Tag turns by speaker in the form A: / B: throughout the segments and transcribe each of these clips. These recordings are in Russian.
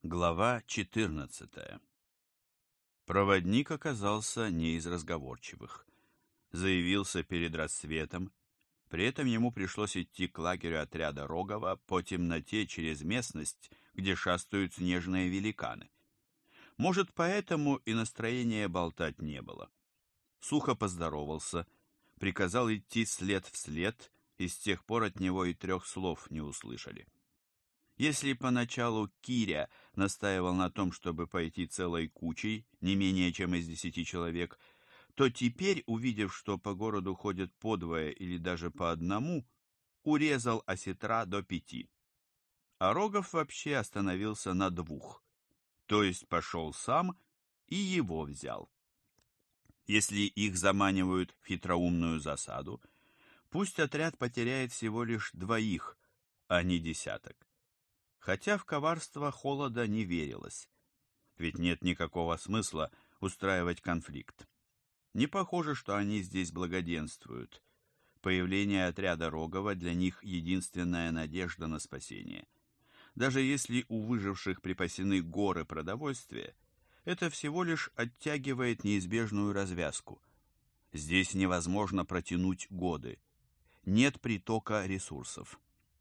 A: Глава 14. Проводник оказался не из разговорчивых. Заявился перед рассветом. При этом ему пришлось идти к лагерю отряда Рогова по темноте через местность, где шастают снежные великаны. Может, поэтому и настроения болтать не было. Сухо поздоровался, приказал идти след в след, и с тех пор от него и 3 слов не услышали. Если поначалу Киря настаивал на том, чтобы пойти целой кучей, не менее чем из 10 человек, то теперь, увидев, что по городу ходят по двое или даже по одному, урезал осетра до 5. А Рогов вообще остановился на 2, то есть пошел сам и его взял. Если их заманивают в хитроумную засаду, пусть отряд потеряет всего лишь 2, а не 10. Хотя в коварство Холода не верилось. Ведь нет никакого смысла устраивать конфликт. Не похоже, что они здесь благоденствуют. Появление отряда Рогова для них единственная надежда на спасение. Даже если у выживших припасены горы продовольствия, это всего лишь оттягивает неизбежную развязку. Здесь невозможно протянуть годы. Нет притока ресурсов.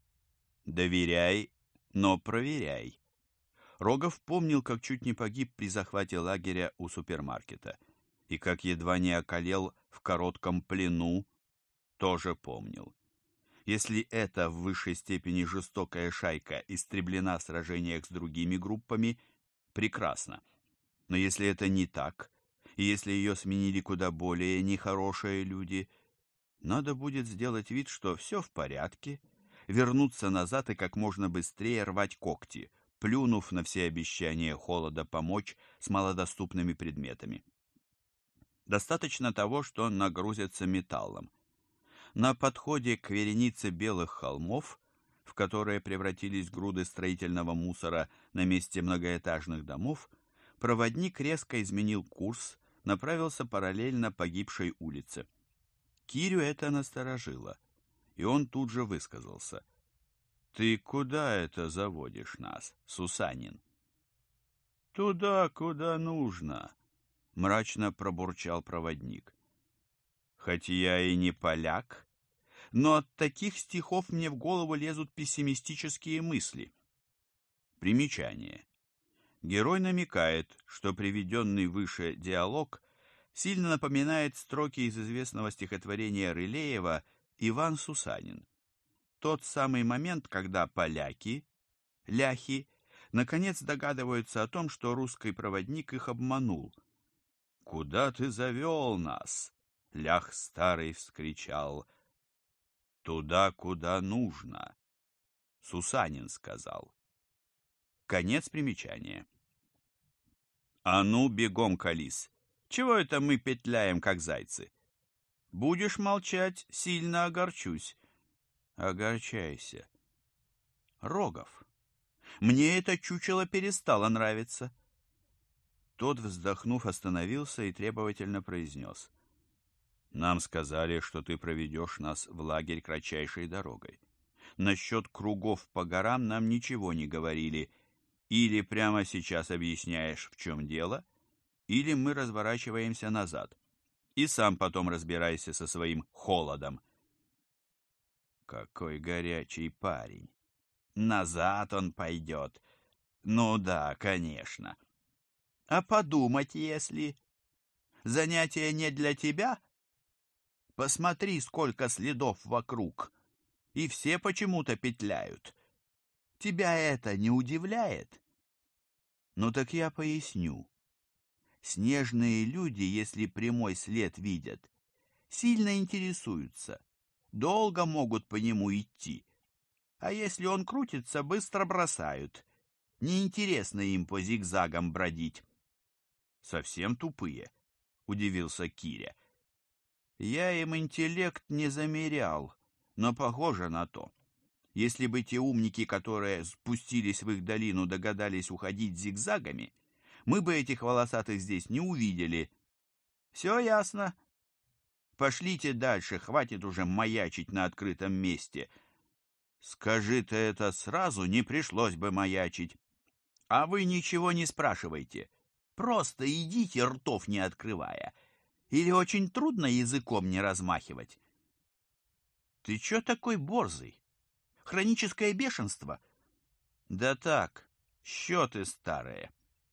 A: Доверяй, но проверяй. Рогов помнил, как чуть не погиб при захвате лагеря у супермаркета, и как едва не околел в коротком плену, тоже помнил. Если эта в высшей степени жестокая шайка истреблена в сражениях с другими группами, прекрасно. Но если это не так, и если ее сменили куда более нехорошие люди, надо будет сделать вид, что все в порядке, вернуться назад и как можно быстрее рвать когти, плюнув на все обещания Холода помочь с малодоступными предметами. Достаточно того, что нагрузятся металлом. На подходе к веренице белых холмов, в которые превратились груды строительного мусора на месте многоэтажных домов, проводник резко изменил курс, направился параллельно погибшей улице. Кирю это насторожило, и он тут же высказался. «Ты куда это заводишь нас, Сусанин?» «Туда, куда нужно», — мрачно пробурчал проводник. «Хоть я и не поляк, но от таких стихов мне в голову лезут пессимистические мысли». Примечание. Герой намекает, что приведенный выше диалог сильно напоминает строки из известного стихотворения Рылеева «Иван Сусанин». Тот самый момент, когда поляки, ляхи, наконец догадываются о том, что русский проводник их обманул. «Куда ты завел нас?» — лях старый вскричал. «Туда, куда нужно», — Сусанин сказал. Конец примечания. «А ну, бегом, Калис! Чего это мы петляем, как зайцы? Будешь молчать, сильно огорчусь». «Огорчайся». «Рогов, мне это чучело перестало нравиться». Тот, вздохнув, остановился и требовательно произнес. «Нам сказали, что ты проведешь нас в лагерь кратчайшей дорогой. Насчет кругов по горам нам ничего не говорили. Или прямо сейчас объясняешь, в чем дело, или мы разворачиваемся назад. И сам потом разбирайся со своим Холодом». Какой горячий парень. Назад он пойдет. Ну да, конечно. А подумать, если... Занятие не для тебя? Посмотри, сколько следов вокруг. И все почему-то петляют. Тебя это не удивляет? Ну так я поясню. Снежные люди, если прямой след видят, сильно интересуются. Долго могут по нему идти. А если он крутится, быстро бросают. Неинтересно им по зигзагам бродить. Совсем тупые, удивился Киря. Я им интеллект не замерял, но похоже на то. Если бы те умники, которые спустились в их долину, догадались уходить зигзагами, мы бы этих волосатых здесь не увидели. Все ясно? Пошлите дальше, хватит уже маячить на открытом месте. Скажи ты это сразу, не пришлось бы маячить. А вы ничего не спрашивайте. Просто идите, ртов не открывая. Или очень трудно языком не размахивать? Ты чё такой борзый? Хроническое бешенство? Да так, счеты старые.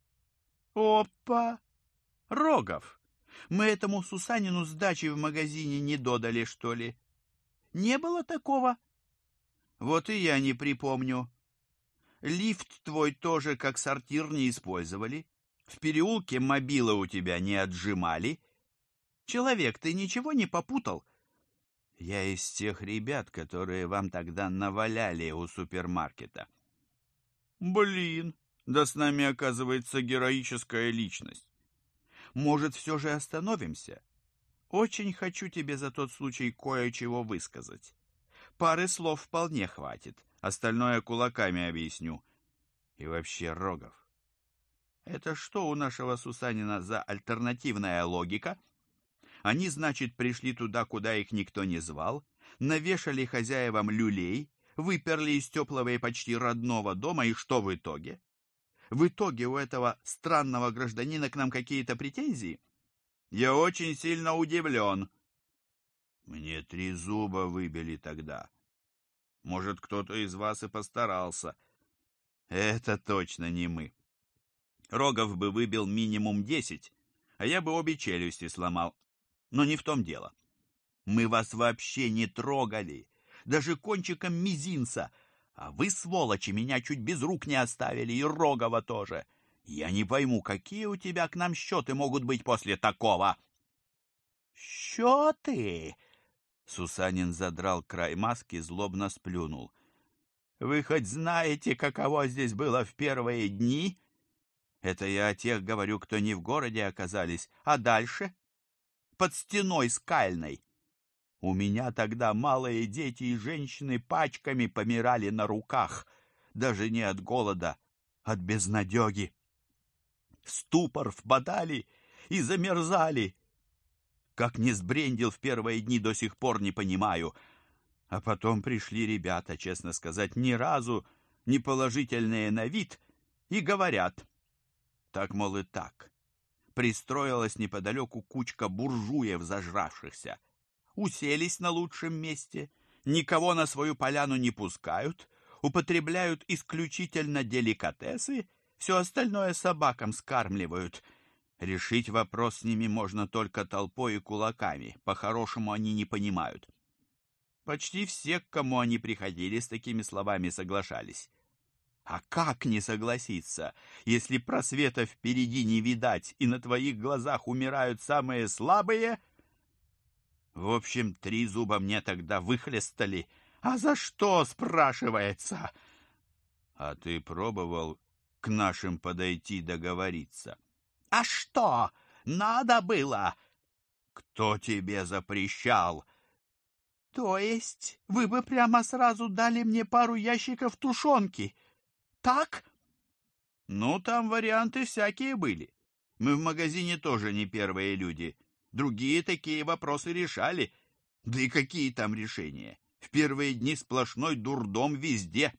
A: Опа! Рогов! Мы этому Сусанину сдачи в магазине не додали, что ли? Не было такого? Вот и я не припомню. Лифт твой тоже как сортир не использовали. В переулке мобила у тебя не отжимали. Человек, ты ничего не попутал? Я из тех ребят, которые вам тогда наваляли у супермаркета. Блин, да с нами, оказывается, героическая личность. Может, все же остановимся? Очень хочу тебе за тот случай кое-чего высказать. Пары слов вполне хватит, остальное кулаками объясню. И вообще, Рогов, это что у нашего Сусанина за альтернативная логика? Они, значит, пришли туда, куда их никто не звал, навешали хозяевам люлей, выперли из теплого и почти родного дома, и что в итоге? В итоге у этого странного гражданина к нам какие-то претензии? Я очень сильно удивлен. Мне 3 зуба выбили тогда. Может, кто-то из вас и постарался. Это точно не мы. Рогов бы выбил минимум 10, а я бы обе челюсти сломал. Но не в том дело. Мы вас вообще не трогали, даже кончиком мизинца. А вы, сволочи, меня чуть без рук не оставили, и Рогова тоже. Я не пойму, какие у тебя к нам счеты могут быть после такого? Счеты? Сусанин задрал край маски, злобно сплюнул. Вы хоть знаете, каково здесь было в первые дни? Это я о тех говорю, кто не в городе оказались, а дальше? Под стеной скальной. У меня тогда малые дети и женщины пачками помирали на руках, даже не от голода, от безнадеги. В ступор впадали и замерзали. Как не сбрендил в первые дни, до сих пор не понимаю. А потом пришли ребята, честно сказать, ни разу не положительные на вид, и говорят, так, мол, и так. Пристроилась неподалеку кучка буржуев зажравшихся. Уселись на лучшем месте, никого на свою поляну не пускают, употребляют исключительно деликатесы, все остальное собакам скармливают. Решить вопрос с ними можно только толпой и кулаками, по-хорошему они не понимают. Почти все, к кому они приходили, с такими словами соглашались. А как не согласиться, если просвета впереди не видать, и на твоих глазах умирают самые слабые? В общем, 3 зуба мне тогда выхлестали. А за что, спрашивается? А ты пробовал к нашим подойти договориться? А что, надо было? Кто тебе запрещал? То есть вы бы прямо сразу дали мне пару ящиков тушенки? Так? Ну, там варианты всякие были. Мы в магазине тоже не первые люди. Другие такие вопросы решали. Да и какие там решения? В первые дни сплошной дурдом везде.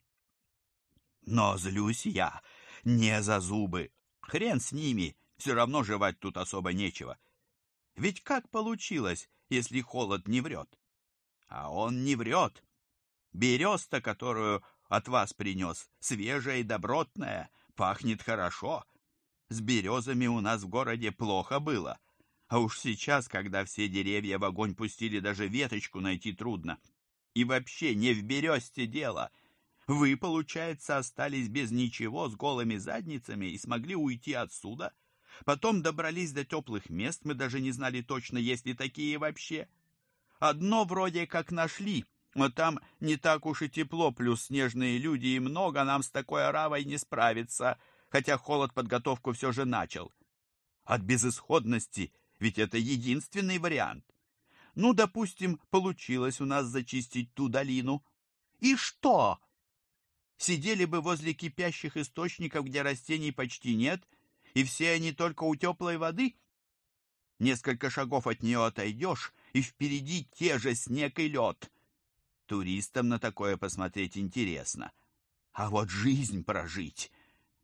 A: Но злюсь я не за зубы. Хрен с ними, все равно жевать тут особо нечего. Ведь как получилось, если холод не врет? А он не врет. Береста, которую от вас принес, свежая и добротная, пахнет хорошо. С березами у нас в городе плохо было. А уж сейчас, когда все деревья в огонь пустили, даже веточку найти трудно. И вообще не в бересте дело. Вы, получается, остались без ничего, с голыми задницами и смогли уйти отсюда. Потом добрались до теплых мест, мы даже не знали точно, есть ли такие вообще. Одно вроде как нашли, но там не так уж и тепло, плюс снежные люди и много, нам с такой оравой не справиться, хотя холод подготовку все же начал. От безысходности, ведь это единственный вариант. Ну, допустим, получилось у нас зачистить ту долину. И что? Сидели бы возле кипящих источников, где растений почти нет, и все они только у теплой воды? Несколько шагов от нее отойдешь, и впереди те же снег и лед. Туристам на такое посмотреть интересно. А вот жизнь прожить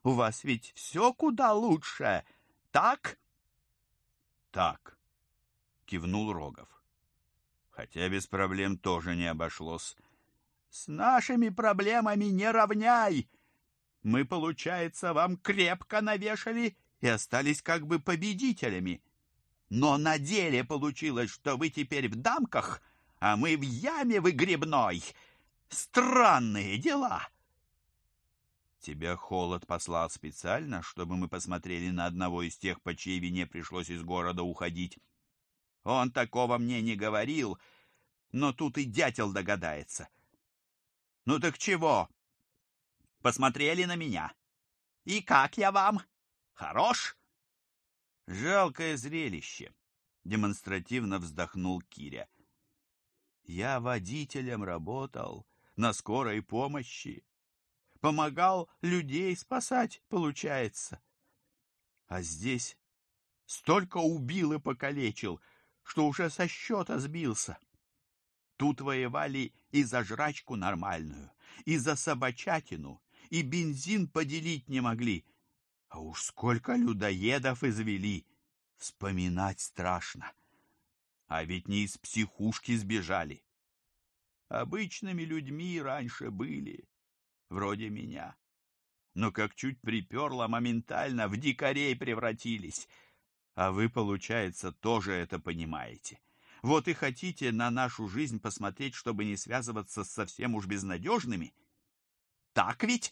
B: У вас ведь все куда лучше, так?
A: Так, кивнул Рогов. Хотя без проблем тоже не обошлось.
B: С нашими проблемами не равняй. Мы, получается, вам крепко навешали и остались как бы победителями. Но на деле получилось, что вы теперь в дамках, а мы в яме выгребной. Странные дела.
A: Тебя холод послал специально, чтобы мы посмотрели на одного из тех, по чьей вине пришлось из города уходить.
B: Он такого мне не говорил, но тут и дятел догадается. Ну так чего? Посмотрели на меня. И как я вам? Хорош?
A: Жалкое зрелище, демонстративно вздохнул Киря.
B: Я водителем работал на скорой помощи. Помогал людей спасать, получается. А здесь столько убил и покалечил, что уже со счета сбился. Тут воевали и за жрачку нормальную, и за собачатину, и бензин поделить не могли. А уж сколько людоедов извели, вспоминать страшно. А ведь не из психушки сбежали. Обычными людьми раньше были, вроде меня. Но как чуть приперло, моментально в дикарей превратились. А вы, получается, тоже это понимаете. Вот и хотите на нашу жизнь посмотреть, чтобы не связываться с совсем уж безнадежными? Так ведь?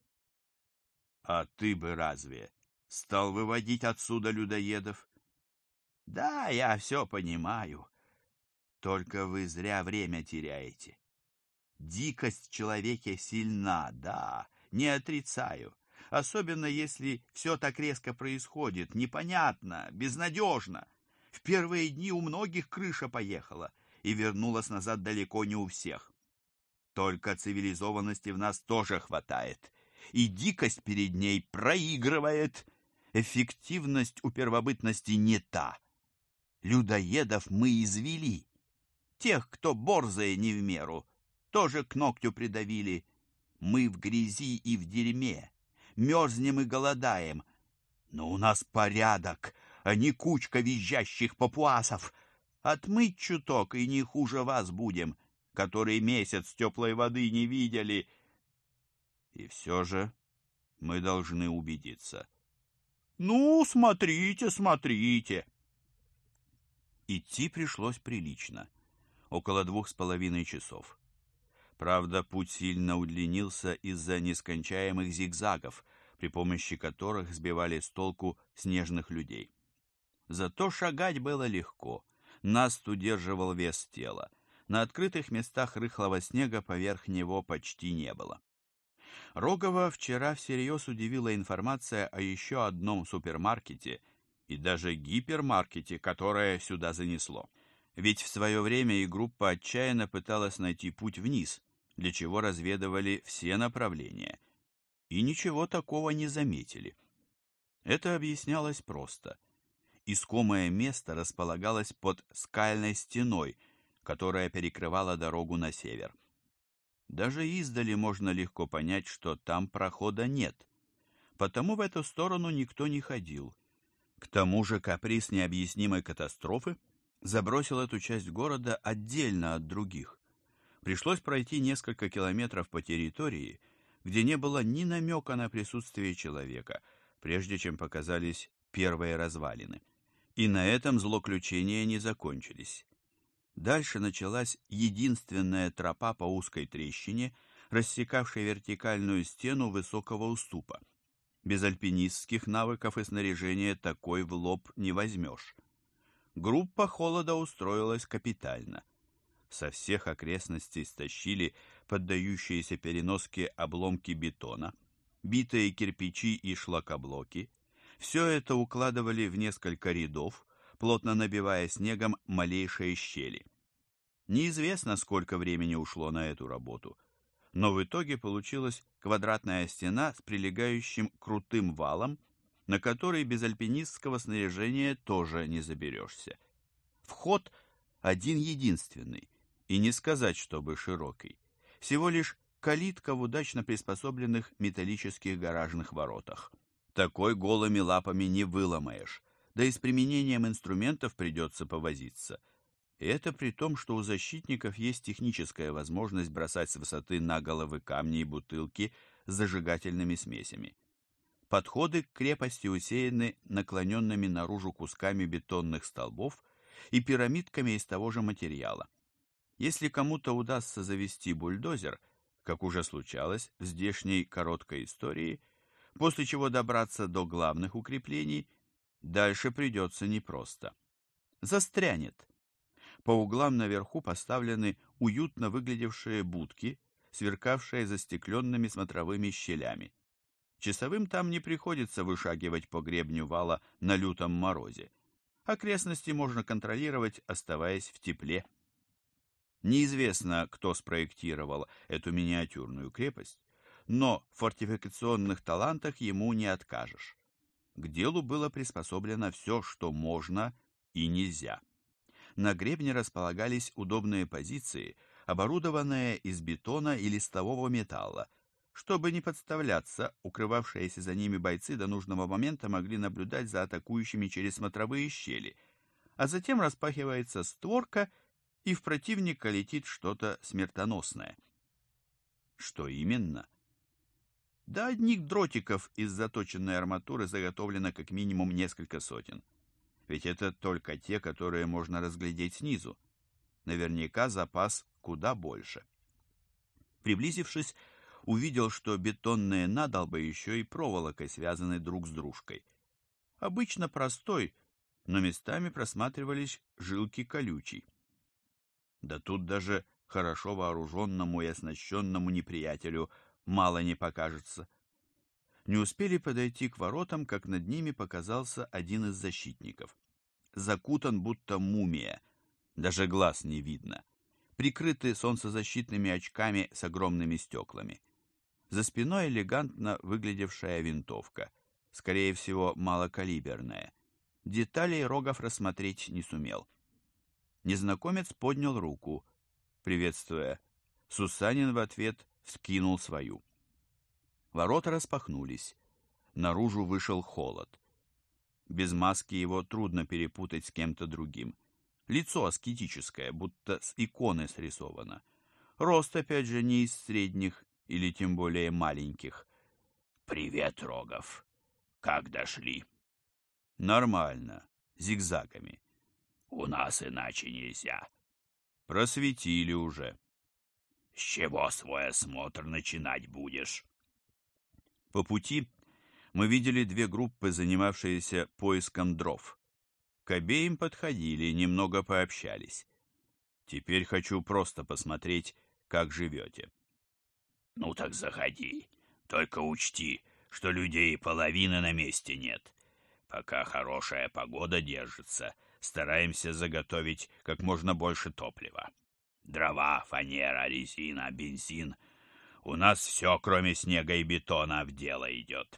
A: А ты бы разве стал выводить отсюда людоедов?
B: Да, я все понимаю. Только вы зря время теряете. Дикость в человеке сильна, да, не отрицаю. Особенно если все так резко происходит, непонятно, безнадежно. В первые дни у многих крыша поехала, и вернулась назад далеко не у всех. Только цивилизованности в нас тоже хватает, и дикость перед ней проигрывает. Эффективность у первобытности не та. Людоедов мы извели. Тех, кто борзые не в меру, тоже к ногтю придавили. Мы в грязи и в дерьме, мерзнем и голодаем. Но у нас порядок, а не кучка визжащих папуасов. Отмыть чуток, и не хуже вас будем, который месяц теплой воды не видели.
A: И все же мы должны убедиться.
B: Ну, смотрите, смотрите.
A: Идти пришлось прилично, около 2,5 часов. Правда, путь сильно удлинился из-за нескончаемых зигзагов, при помощи которых сбивали с толку снежных людей. Зато шагать было легко, наст удерживал вес тела. На открытых местах рыхлого снега поверх него почти не было. Рогова вчера всерьез удивила информация о еще одном супермаркете и даже гипермаркете, которое сюда занесло. Ведь в свое время и группа отчаянно пыталась найти путь вниз, для чего разведывали все направления. И ничего такого не заметили. Это объяснялось просто. Искомое место располагалось под скальной стеной, которая перекрывала дорогу на север. Даже издали можно легко понять, что там прохода нет, потому в эту сторону никто не ходил. К тому же каприз необъяснимой катастрофы забросил эту часть города отдельно от других. Пришлось пройти несколько километров по территории, где не было ни намека на присутствие человека, прежде чем показались первые развалины. И на этом злоключения не закончились. Дальше началась единственная тропа по узкой трещине, рассекавшей вертикальную стену высокого уступа. Без альпинистских навыков и снаряжения такой в лоб не возьмешь. Группа холода устроилась капитально. Со всех окрестностей стащили поддающиеся переноске обломки бетона, битые кирпичи и шлакоблоки. Все это укладывали в несколько рядов, плотно набивая снегом малейшие щели. Неизвестно, сколько времени ушло на эту работу, но в итоге получилась квадратная стена с прилегающим крутым валом, на который без альпинистского снаряжения тоже не заберешься. Вход один-единственный, и не сказать, чтобы широкий, всего лишь калитка в удачно приспособленных металлических гаражных воротах. Такой голыми лапами не выломаешь, да и с применением инструментов придется повозиться. И это при том, что у защитников есть техническая возможность бросать с высоты на головы камни и бутылки с зажигательными смесями. Подходы к крепости усеяны наклоненными наружу кусками бетонных столбов и пирамидками из того же материала. Если кому-то удастся завести бульдозер, как уже случалось в здешней короткой истории, после чего добраться до главных укреплений, дальше придется непросто. Застрянет. По углам наверху поставлены уютно выглядевшие будки, сверкавшие застекленными смотровыми щелями. Часовым там не приходится вышагивать по гребню вала на лютом морозе. Окрестности можно контролировать, оставаясь в тепле. Неизвестно, кто спроектировал эту миниатюрную крепость, но в фортификационных талантах ему не откажешь. К делу было приспособлено все, что можно и нельзя. На гребне располагались удобные позиции, оборудованные из бетона и листового металла. Чтобы не подставляться, укрывавшиеся за ними бойцы до нужного момента могли наблюдать за атакующими через смотровые щели, а затем распахивается створка, и в противника летит что-то смертоносное. Что именно? До одних дротиков из заточенной арматуры заготовлено как минимум несколько сотен. Ведь это только те, которые можно разглядеть снизу. Наверняка запас куда больше. Приблизившись, увидел, что бетонные надолбы еще и проволокой связаны друг с дружкой. Обычно простой, но местами просматривались жилки колючей. Да тут даже хорошо вооруженному и оснащенному неприятелю мало не покажется. Не успели подойти к воротам, как над ними показался один из защитников. Закутан будто мумия, даже глаз не видно, прикрытый солнцезащитными очками с огромными стеклами. За спиной элегантно выглядевшая винтовка, скорее всего, малокалиберная. Деталей Рогов рассмотреть не сумел. Незнакомец поднял руку, приветствуя. Сусанин в ответ вскинул свою. Ворота распахнулись. Наружу вышел холод. Без маски его трудно перепутать с кем-то другим. Лицо аскетическое, будто с иконы срисовано. Рост, опять же, не из средних или тем более маленьких.
B: «Привет, Рогов. Как дошли?»
A: «Нормально. Зигзагами».
B: «У нас иначе нельзя».
A: «Просветили уже».
B: «С чего свой осмотр начинать будешь?»
A: По пути мы видели две группы, занимавшиеся поиском дров. К обеим подходили, немного пообщались. Теперь хочу просто посмотреть, как живете.
B: «Ну так заходи. Только учти, что людей и половины на месте нет. Пока хорошая погода держится, стараемся заготовить как можно больше топлива. Дрова, фанера, резина, бензин. У нас все, кроме снега и бетона, в дело идет».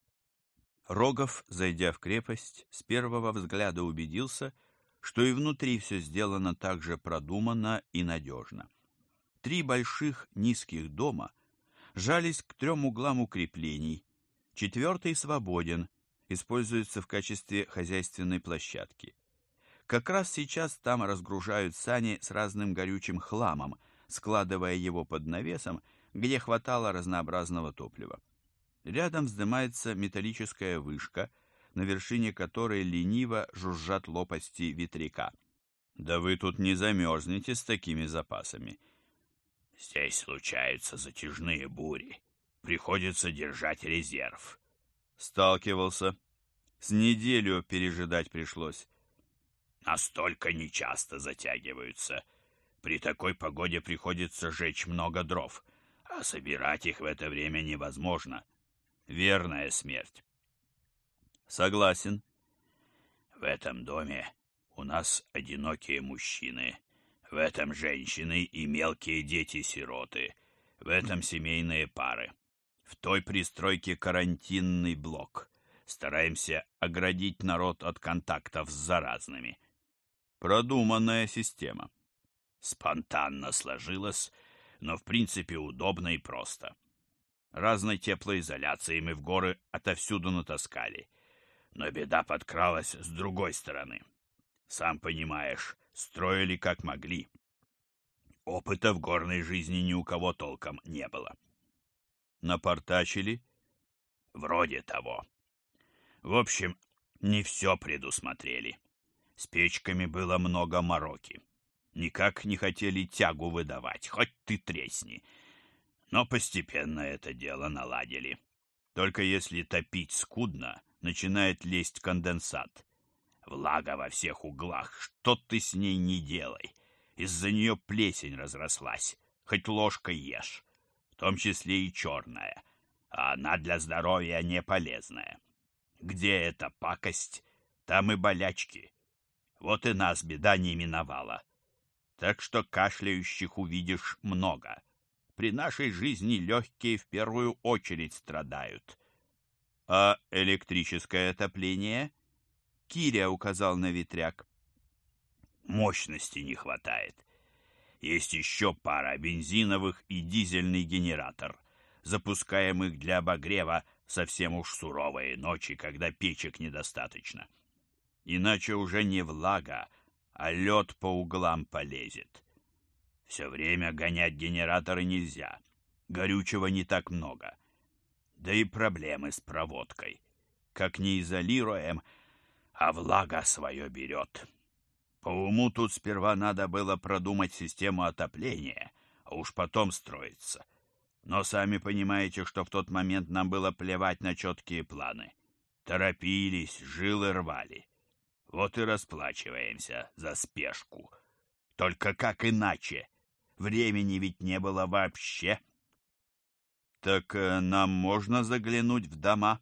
A: Рогов, зайдя в крепость, с первого взгляда убедился, что и внутри все сделано так же продуманно и надежно. 3 больших низких дома жались к 3 углам укреплений, 4-й свободен, используется в качестве хозяйственной площадки. Как раз сейчас там разгружают сани с разным горючим хламом, складывая его под навесом, где хватало разнообразного топлива. Рядом вздымается металлическая вышка, на вершине которой лениво жужжат лопасти ветряка. Да вы тут не замерзнете с такими запасами.
B: «Здесь случаются затяжные бури. Приходится держать резерв».
A: Сталкивался. С неделю пережидать пришлось.
B: «Настолько нечасто затягиваются. При такой погоде приходится жечь много дров, а собирать их в это время невозможно. Верная смерть».
A: Согласен.
B: «В этом доме у нас одинокие мужчины, в этом женщины и мелкие дети-сироты, в этом семейные пары. В той пристройке карантинный блок. Стараемся оградить народ от контактов с заразными».
A: Продуманная система.
B: Спонтанно сложилось, но в принципе удобно и просто. Разной теплоизоляции мы в горы отовсюду натаскали. Но беда подкралась с другой стороны. Сам понимаешь, строили как могли. Опыта в горной жизни ни у кого толком не было.
A: Напортачили?
B: Вроде того. В общем, не все предусмотрели. С печками было много мороки. Никак не хотели тягу выдавать, хоть ты тресни. Но постепенно это дело наладили. Только если топить скудно, начинает лезть конденсат. Влага во всех углах, что ты с ней не делай. Из-за нее плесень разрослась, хоть ложкой ешь, в том числе и черная, а она для здоровья не полезная. Где эта пакость, там и болячки. Вот и нас беда не миновала. Так что кашляющих увидишь много. При нашей жизни легкие в первую очередь страдают.
A: А электрическое отопление? Киря указал на ветряк.
B: Мощности не хватает. Есть еще пара бензиновых и дизельный генератор, запускаемых для обогрева совсем уж суровые ночи, когда печек недостаточно. Иначе уже не влага, а лед по углам полезет. Все время гонять генераторы нельзя, горючего не так много. Да и проблемы с проводкой. Как не изолируем, а влага свое берет. По уму тут сперва надо было продумать систему отопления, а уж потом строиться. Но сами понимаете, что в тот момент нам было плевать на четкие планы. Торопились, жилы рвали. Вот и расплачиваемся за спешку. Только как иначе? Времени ведь не было вообще.
A: Так нам можно заглянуть в дома?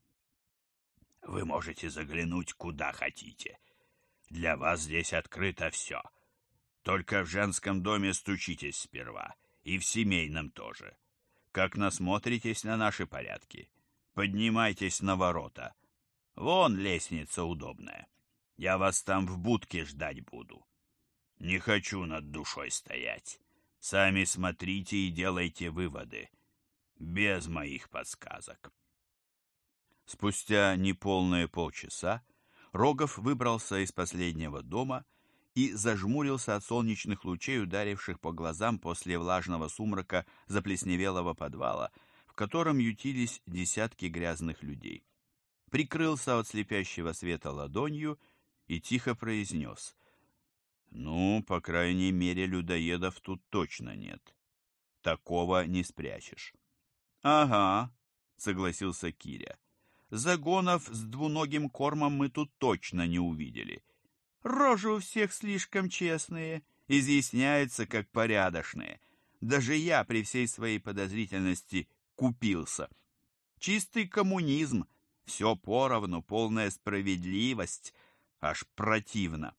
B: Вы можете заглянуть куда хотите. Для вас здесь открыто все. Только в женском доме стучитесь сперва, и в семейном тоже. Как насмотритесь на наши порядки, поднимайтесь на ворота. Вон лестница удобная. Я вас там в будке ждать буду. Не хочу над душой стоять. Сами смотрите и делайте выводы. Без моих подсказок.
A: Спустя неполные полчаса Рогов выбрался из последнего дома и зажмурился от солнечных лучей, ударивших по глазам после влажного сумрака заплесневелого подвала, в котором ютились десятки грязных людей. Прикрылся от слепящего света ладонью и тихо произнес: «Ну, по крайней мере, людоедов тут точно нет. Такого не спрячешь». «Ага», — согласился Киря. «Загонов с двуногим кормом мы тут точно не увидели. Рожи у всех слишком честные, изъясняются как порядочные. Даже я при всей своей подозрительности купился. Чистый коммунизм, все поровну, полная справедливость, аж противно».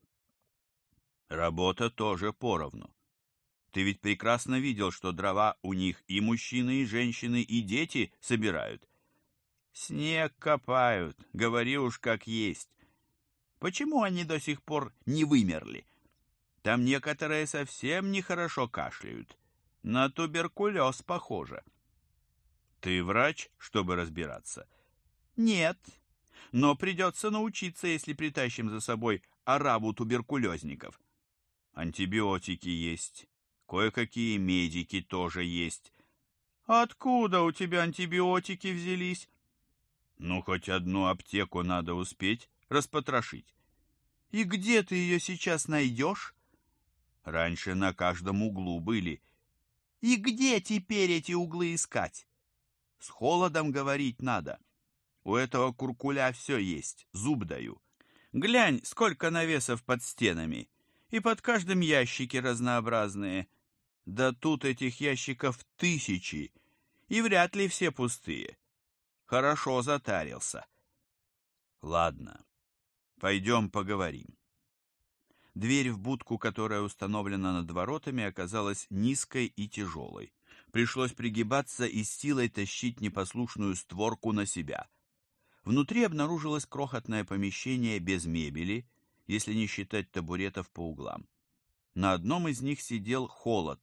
A: «Работа тоже поровну. Ты ведь прекрасно видел, что дрова у них и мужчины, и женщины, и дети собирают». «Снег копают, говори уж как есть. Почему они до сих пор не вымерли? Там некоторые совсем нехорошо кашляют. На туберкулез похоже». «Ты врач, чтобы разбираться?» «Нет, но придется научиться, если притащим за собой ораву туберкулезников. Антибиотики есть, кое-какие медики тоже есть». «Откуда у тебя антибиотики взялись?» «Ну, хоть одну аптеку надо успеть распотрошить». «И где ты ее сейчас найдешь?» «Раньше на каждом углу были». «И где теперь эти углы искать?» «С холодом говорить надо. У этого куркуля все есть, зуб даю. Глянь, сколько навесов под стенами, и под каждым ящики разнообразные. Да тут этих ящиков тысячи, и вряд ли все пустые. Хорошо затарился». «Ладно, пойдем поговорим». Дверь в будку, которая установлена над воротами, оказалась низкой и тяжелой. Пришлось пригибаться и с силой тащить непослушную створку на себя. Внутри обнаружилось крохотное помещение без мебели, если не считать табуретов по углам. На одном из них сидел Холод,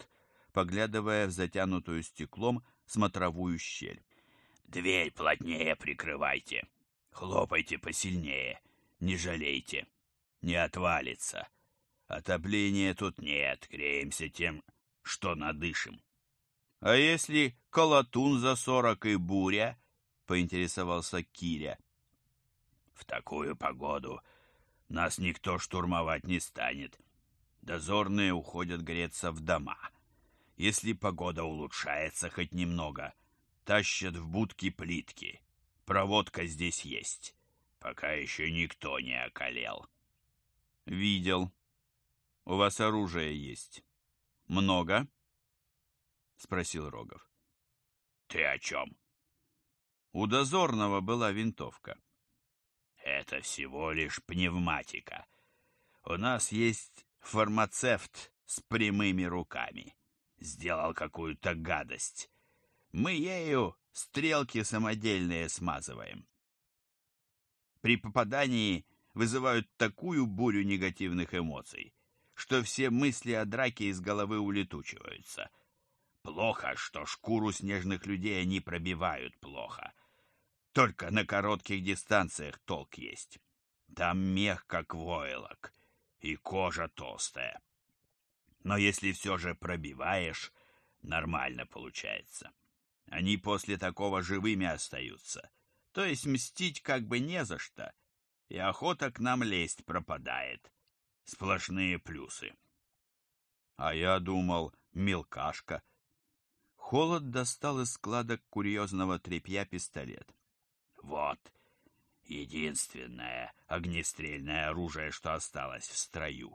A: поглядывая в затянутую стеклом смотровую щель.
B: «Дверь плотнее прикрывайте. Хлопайте посильнее. Не жалейте. Не отвалится. Отопления тут нет. Греемся тем, что надышим».
A: «А если колотун за 40 и буря?» — поинтересовался Киря.
B: «В такую погоду нас никто штурмовать не станет. Дозорные уходят греться в дома. Если погода улучшается хоть немного, тащат в будки плитки. Проводка здесь есть. Пока еще никто не околел».
A: «Видел. У вас оружие есть. Много?» — спросил Рогов.
B: «Ты о чем?»
A: «У дозорного была винтовка».
B: «Это всего лишь пневматика. У нас есть фармацевт с прямыми руками. Сделал какую-то гадость. Мы ею стрелки самодельные смазываем. При попадании вызывают такую бурю негативных эмоций, что все мысли о драке из головы улетучиваются. Плохо, что шкуру снежных людей они пробивают плохо. Только на коротких дистанциях толк есть. Там мех как войлок, и кожа толстая. Но если все же пробиваешь, нормально получается. Они после такого живыми остаются. То есть мстить как бы не за что, и охота к нам лезть пропадает. Сплошные плюсы».
A: А я думал, мелкашка. Холод достал из складок курьезного тряпья пистолет.
B: «Вот, единственное огнестрельное оружие, что осталось в строю.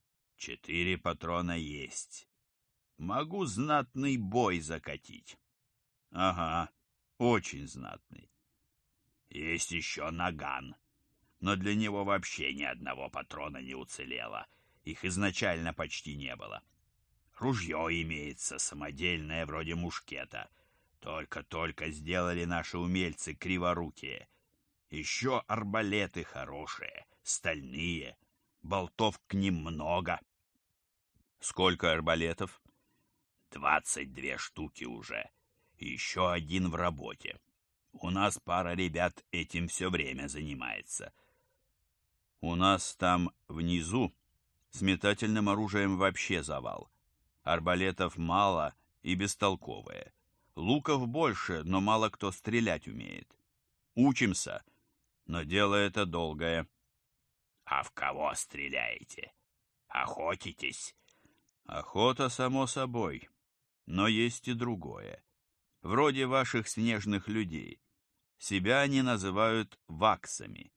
B: 4 патрона есть. Могу знатный бой закатить».
A: Ага, очень знатный.
B: «Есть еще наган, но для него вообще ни одного патрона не уцелело. Их изначально почти не было. Ружье имеется, самодельное, вроде мушкета. Только-только сделали наши умельцы криворукие. Еще арбалеты хорошие, стальные, болтов к ним много».
A: «Сколько арбалетов?»
B: 22 штуки уже. Еще один в работе. У нас пара ребят этим все время занимается».
A: «У нас там внизу с метательным оружием вообще завал. Арбалетов мало и бестолковые. Луков больше, но мало кто стрелять умеет. Учимся, но дело это долгое».
B: «А в кого стреляете? Охотитесь?»
A: «Охота, само собой, но есть и другое. Вроде ваших снежных людей. Себя они называют ваксами».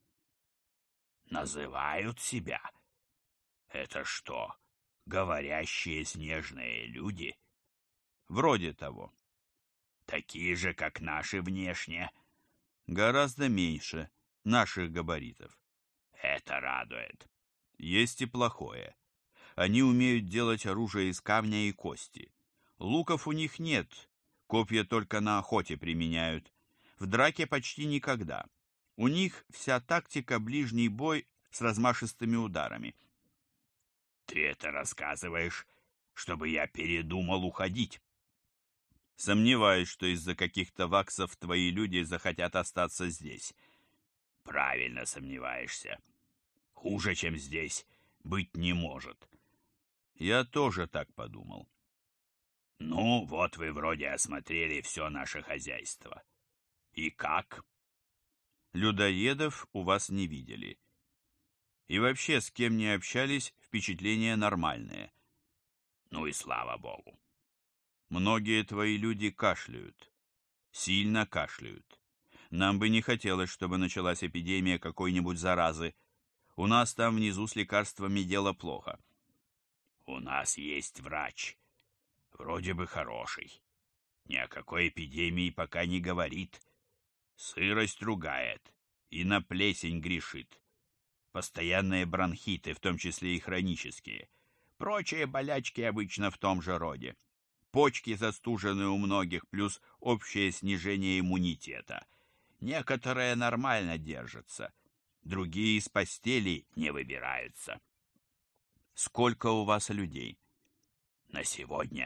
B: «Называют себя? Это что, говорящие снежные люди?»
A: «Вроде того».
B: «Такие же, как наши внешне?»
A: «Гораздо меньше наших габаритов».
B: «Это радует».
A: «Есть и плохое. Они умеют делать оружие из камня и кости. Луков у них нет, копья только на охоте применяют. В драке почти никогда. У них вся тактика ближний бой с размашистыми ударами».
B: «Ты это рассказываешь, чтобы я передумал уходить?»
A: «Сомневаюсь, что из-за каких-то ваксов твои люди захотят остаться здесь».
B: «Правильно сомневаешься. Хуже, чем здесь, быть не может».
A: «Я тоже так подумал».
B: «Ну, вот вы вроде осмотрели все наше хозяйство. И как?»
A: «Людоедов у вас не видели. И вообще, с кем не общались, впечатления нормальные».
B: «Ну и слава богу».
A: «Многие твои люди кашляют. Сильно кашляют. Нам бы не хотелось, чтобы началась эпидемия какой-нибудь заразы. У нас там внизу с лекарствами дело плохо».
B: «У нас есть врач. Вроде бы хороший. Ни о какой эпидемии пока не говорит. Сырость ругает и на плесень грешит. Постоянные бронхиты, в том числе и хронические. Прочие болячки обычно в том же роде. Почки застужены у многих, плюс общее снижение иммунитета. Некоторые нормально держатся, другие из постели не выбираются».
A: «Сколько у вас людей?»
B: «На сегодня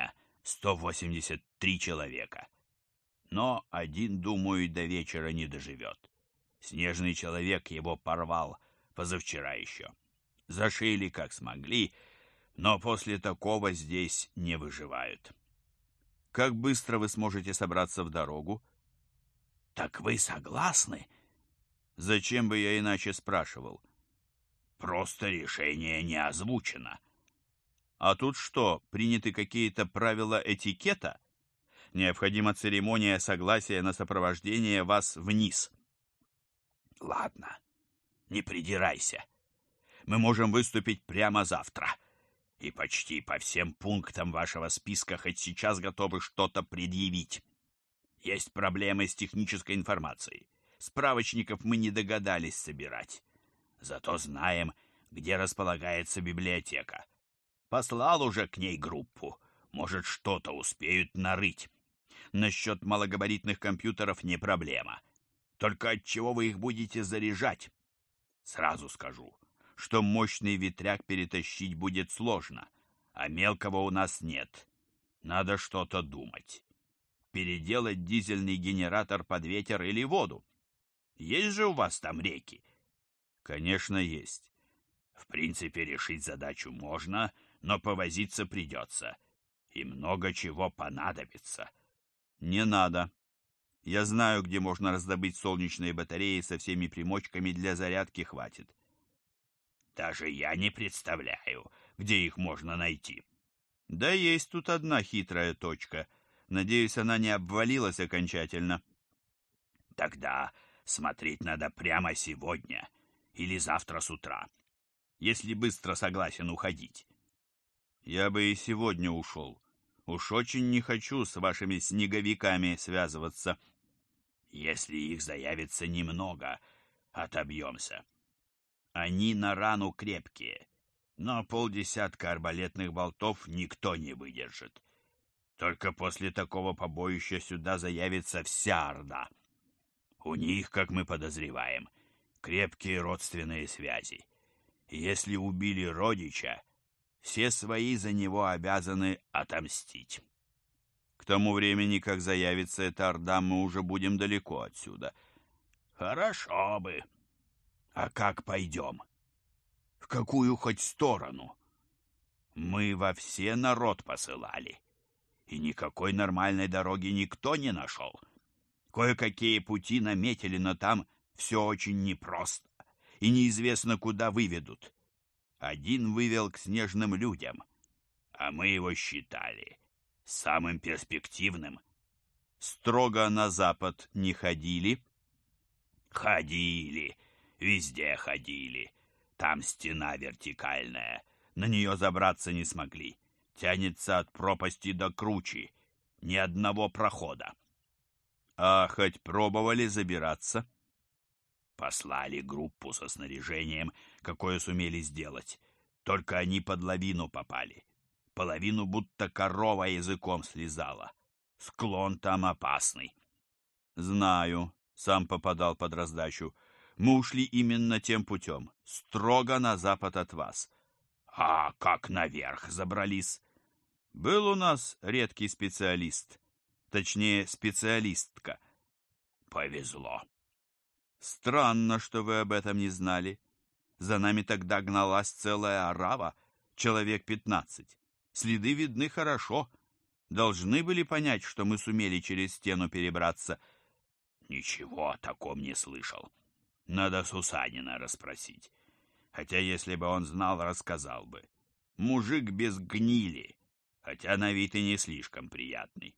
B: 183 человека. Но один, думаю, до вечера не доживет. Снежный человек его порвал позавчера еще. Зашили как смогли, но после такого здесь не выживают.
A: Как быстро вы сможете собраться в дорогу?
B: Так вы согласны?
A: Зачем бы я иначе спрашивал?
B: Просто решение не озвучено.
A: А тут что, приняты какие-то правила этикета? Необходима церемония согласия на сопровождение вас вниз.
B: Ладно, не придирайся. Мы можем выступить прямо завтра. И почти по всем пунктам вашего списка хоть сейчас готовы что-то предъявить. Есть проблемы с технической информацией. Справочников мы не догадались собирать. Зато знаем, где располагается библиотека. Послал уже к ней группу. Может, что-то успеют нарыть. Насчет малогабаритных компьютеров не проблема. Только от чего вы их будете заряжать? Сразу скажу, что мощный ветряк перетащить будет сложно, а мелкого у нас нет. Надо что-то думать. Переделать дизельный генератор под ветер или воду. Есть же у вас там реки?
A: Конечно, есть.
B: В принципе, решить задачу можно, но повозиться придется. И много чего понадобится.
A: Не надо. Я знаю, где можно раздобыть солнечные батареи, со всеми примочками для зарядки хватит.
B: Даже я не представляю, где их можно найти.
A: Да есть тут одна хитрая точка. Надеюсь, она не обвалилась окончательно.
B: Тогда смотреть надо прямо сегодня или завтра с утра, если быстро согласен уходить.
A: Я бы и сегодня ушел. Уж очень не хочу с вашими снеговиками связываться.
B: Если их заявится немного, отобьемся. Они на рану крепкие, но 50 арбалетных болтов никто не выдержит. Только после такого побоища сюда заявится вся орда. У них, как мы подозреваем, крепкие родственные связи. Если убили родича, все свои за него обязаны отомстить.
A: К тому времени, как заявится эта орда, мы уже будем далеко отсюда.
B: Хорошо бы. А как пойдем? В какую хоть сторону? Мы во все народ посылали, и никакой нормальной дороги никто не нашел. Кое-какие пути наметили, но там все очень непросто, и неизвестно, куда выведут. Один вывел к снежным людям, а мы его считали самым перспективным.
A: Строго на запад не ходили?
B: Ходили, везде ходили. Там стена вертикальная, на нее забраться не смогли. Тянется от пропасти до кручи, ни одного прохода.
A: А хоть пробовали забираться?
B: Послали группу со снаряжением, какое сумели сделать. Только они под лавину попали. Половину будто корова языком слезала. Склон там опасный.
A: Знаю, сам попадал под раздачу. Мы ушли именно тем путем, строго на запад от вас.
B: А как наверх забрались?
A: Был у нас редкий специалист, точнее, специалистка.
B: Повезло.
A: Странно, что вы об этом не знали. За нами тогда гналась целая орава, человек 15. Следы видны хорошо. Должны были понять, что мы сумели через стену перебраться.
B: Ничего о таком не слышал. Надо Сусанина расспросить. Хотя, если бы он знал, рассказал бы. Мужик без гнили, хотя на вид и не слишком приятный.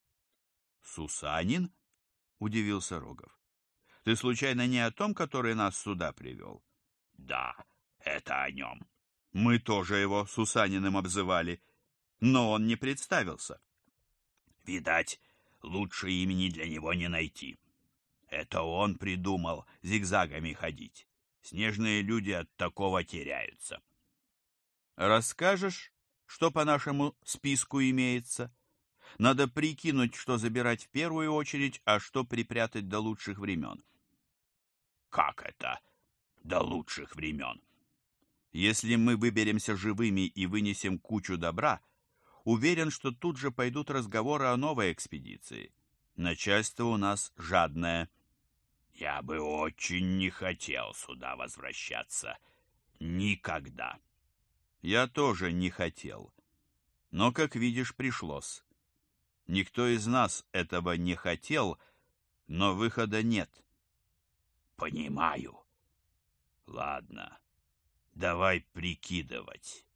A: Сусанин? Удивился Рогов. Ты случайно не о том, который нас сюда привел?
B: Да, это о нем.
A: Мы тоже его Сусаниным обзывали, но он не представился.
B: Видать, лучше имени для него не найти. Это он придумал зигзагами ходить. Снежные люди от такого теряются.
A: Расскажешь, что по нашему списку имеется? Надо прикинуть, что забирать в первую очередь, а что припрятать до лучших времен.
B: Как это до лучших времен?
A: Если мы выберемся живыми и вынесем кучу добра, Уверен, что тут же пойдут разговоры о новой экспедиции. Начальство у нас жадное.
B: Я бы очень не хотел сюда возвращаться. Никогда.
A: Я тоже не хотел. Но, как видишь, пришлось. Никто из нас этого не хотел, но выхода нет.
B: Понимаю. Ладно, давай прикидывать.